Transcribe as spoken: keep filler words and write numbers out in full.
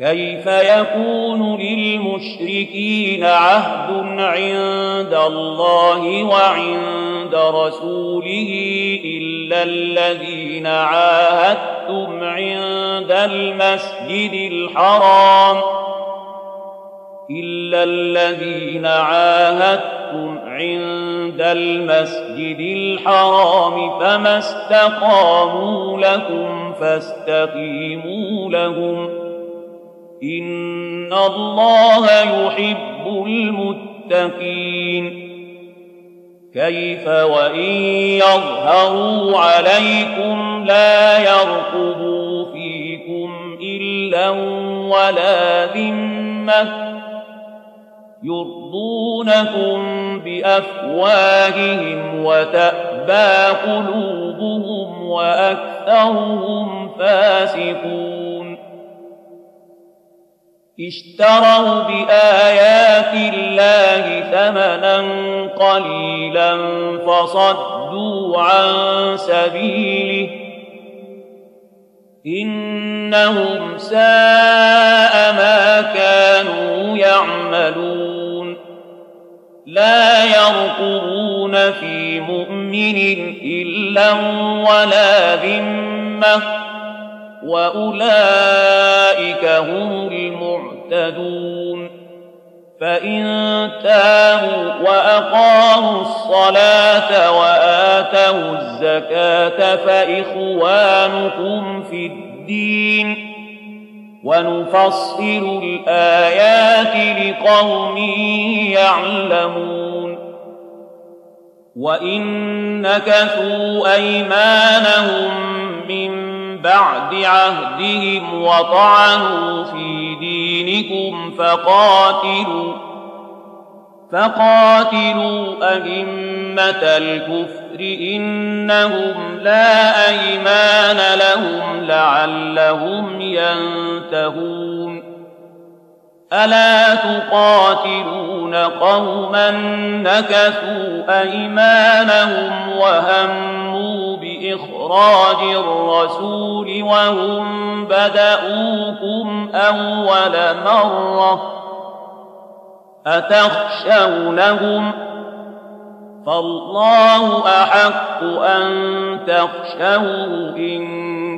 كيف يكون للمشركين عهد عند الله وعند رسوله إلا الذين عاهدتم عند المسجد الحرام إلا الذين عاهدتم عند المسجد الحرام فما استقاموا لكم فاستقيموا لهم إن الله يحب المتقين كيف وإن يظهروا عليكم لا يرقبوا فيكم إلا ولا ذمة يرضونكم بأفواههم وتأبى قلوبهم وأكثرهم فاسقون اشتروا بآيات الله ثمنا قليلا فصدوا عن سبيله إنهم ساء ما كانوا يعملون لا يرقبون في مؤمن إلا ولا ذمة وأولئك هم المعتدون فإن تابوا وأقاموا الصلاة وآتوا الزكاة فإخوانكم في الدين ونفصل الآيات لقوم يعلمون وإن نكثوا أيمانهم من بعد عهدهم وطعنوا في دينكم فقاتلوا فقاتلوا أئمة الكفر إنهم لا أيمان لهم لعلهم ينتهون ألا تقاتلون قوما نكثوا أيمانهم وهموا بإخراج الرسول وهم بدؤوكم أول مرة أتخشونهم فالله أحق أن تخشوه إن